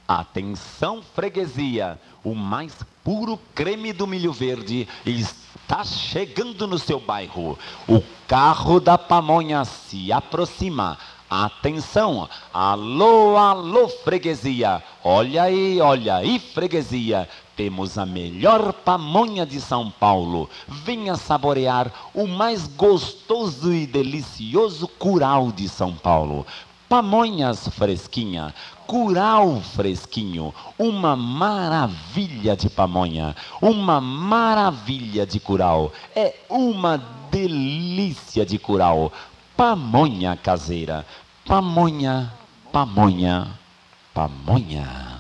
Atenção, freguesia, o mais puro creme do milho verde está chegando no seu bairro. O carro da pamonha se aproxima. Atenção, alô, alô, freguesia, olha aí, freguesia, temos a melhor pamonha de São Paulo. Venha saborear o mais gostoso e delicioso curau de São Paulo. Pamonhas fresquinha, curau fresquinho, uma maravilha de pamonha, uma maravilha de curau, é uma delícia de curau, pamonha caseira, pamonha, pamonha, pamonha.